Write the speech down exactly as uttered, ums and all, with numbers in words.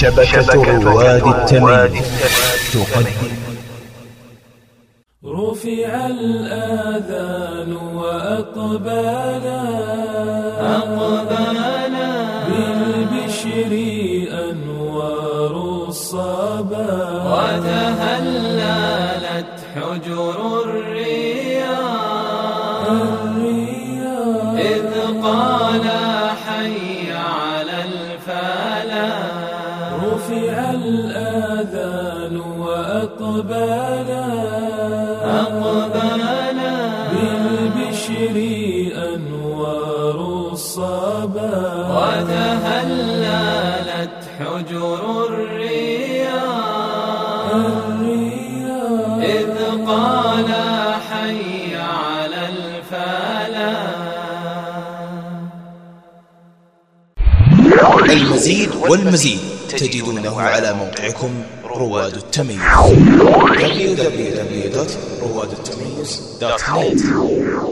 شبكة رواد التمييز تقدم. رفع الآذان وأقبالا أقبالا بالبشر أنوار الصبا وتهللت حجر الرياض الرياض إذ قال حي على الفلاح. رفع الآذان وأقبالا أقبالا بالبشر أنوار الصبا وتهللت حجر الرياض الرياض إذ قال حي على الفلاح. المزيد والمزيد تجدونه على موقعكم رواد التمييز دبليو دبليو دبليو دوت رواد التمييز دوت نت.